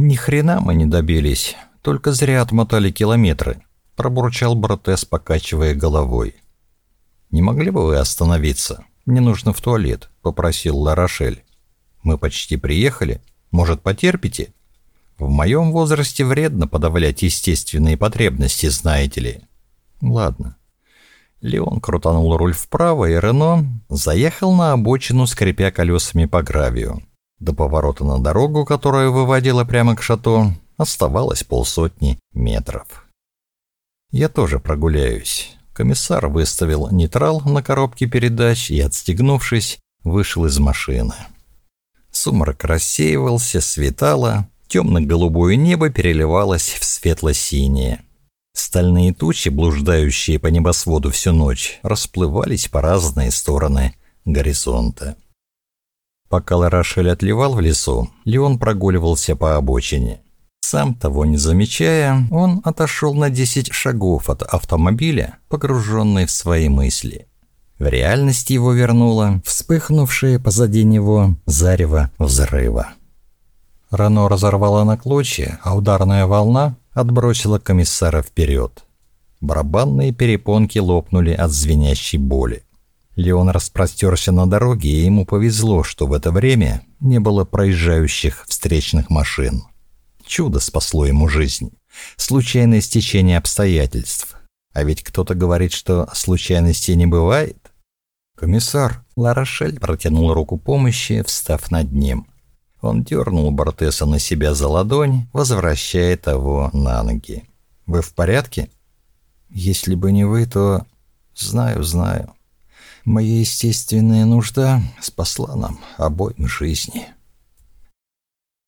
«Ни хрена мы не добились, только зря отмотали километры», — пробурчал Бортес, покачивая головой. «Не могли бы вы остановиться? Мне нужно в туалет», — попросил Ла-Рошель. «Мы почти приехали. Может, потерпите? В моем возрасте вредно подавлять естественные потребности, знаете ли». «Ладно». Леон крутанул руль вправо, и Рено заехал на обочину, скрипя колесами по гравию. До поворота на дорогу, которая выводила прямо к шато, оставалось 50 метров. «Я тоже прогуляюсь». Комиссар выставил нейтрал на коробке передач и, отстегнувшись, вышел из машины. Сумрак рассеивался, светало, темно-голубое небо переливалось в светло-синее. Стальные тучи, блуждающие по небосводу всю ночь, расплывались по разные стороны горизонта. Пока Ла-Рошель отливал в лесу, Леон прогуливался по обочине. Сам того не замечая, он отошел на 10 шагов от автомобиля, погруженный в свои мысли. В реальность его вернуло вспыхнувшее позади него зарево взрыва. Рено разорвало на клочья, а ударная волна отбросила комиссара вперед. Барабанные перепонки лопнули от звенящей боли. Леон распростерся на дороге, и ему повезло, что в это время не было проезжающих встречных машин. Чудо спасло ему жизнь. Случайное стечение обстоятельств. А ведь кто-то говорит, что случайностей не бывает. «Комиссар!» Ла-Рошель протянул руку помощи, встав над ним. Он дернул Бортеса на себя за ладонь, возвращая того на ноги. «Вы в порядке?» «Если бы не вы, то...» «Знаю. Моя естественная нужда спасла нам обоим жизни».